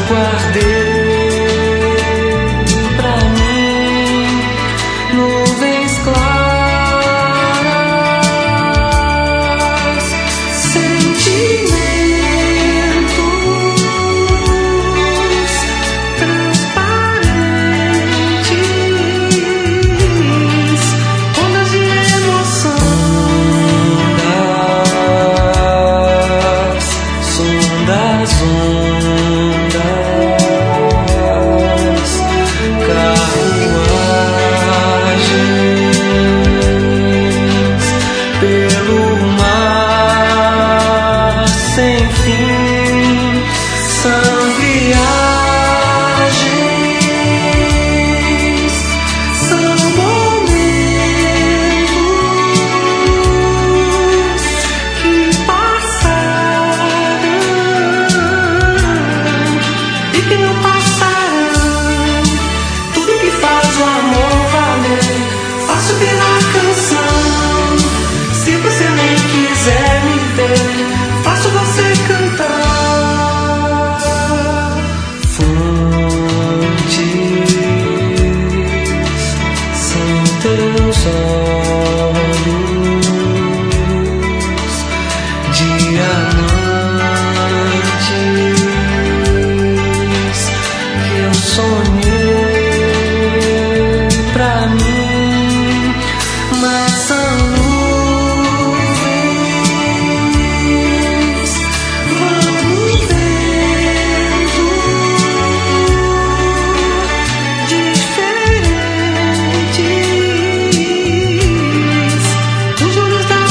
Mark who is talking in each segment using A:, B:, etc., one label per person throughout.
A: guardei pra mim, nuvens claras, sentimentos transparentes, ondas de emoção, sondas, ondas, carruagens pelo mar sem fim, são viagens, são momentos que passaram e que não passarão. Tudo que faz o amor valer, faço virar canção. Se você nem quiser me ver, faço você cantar. Fontes são teus olhos, diamantes que eu sonhei pra mim, mas são nuvens. Vamos vendo diferentes os olhos da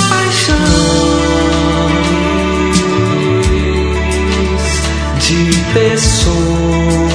A: paixão de pessoas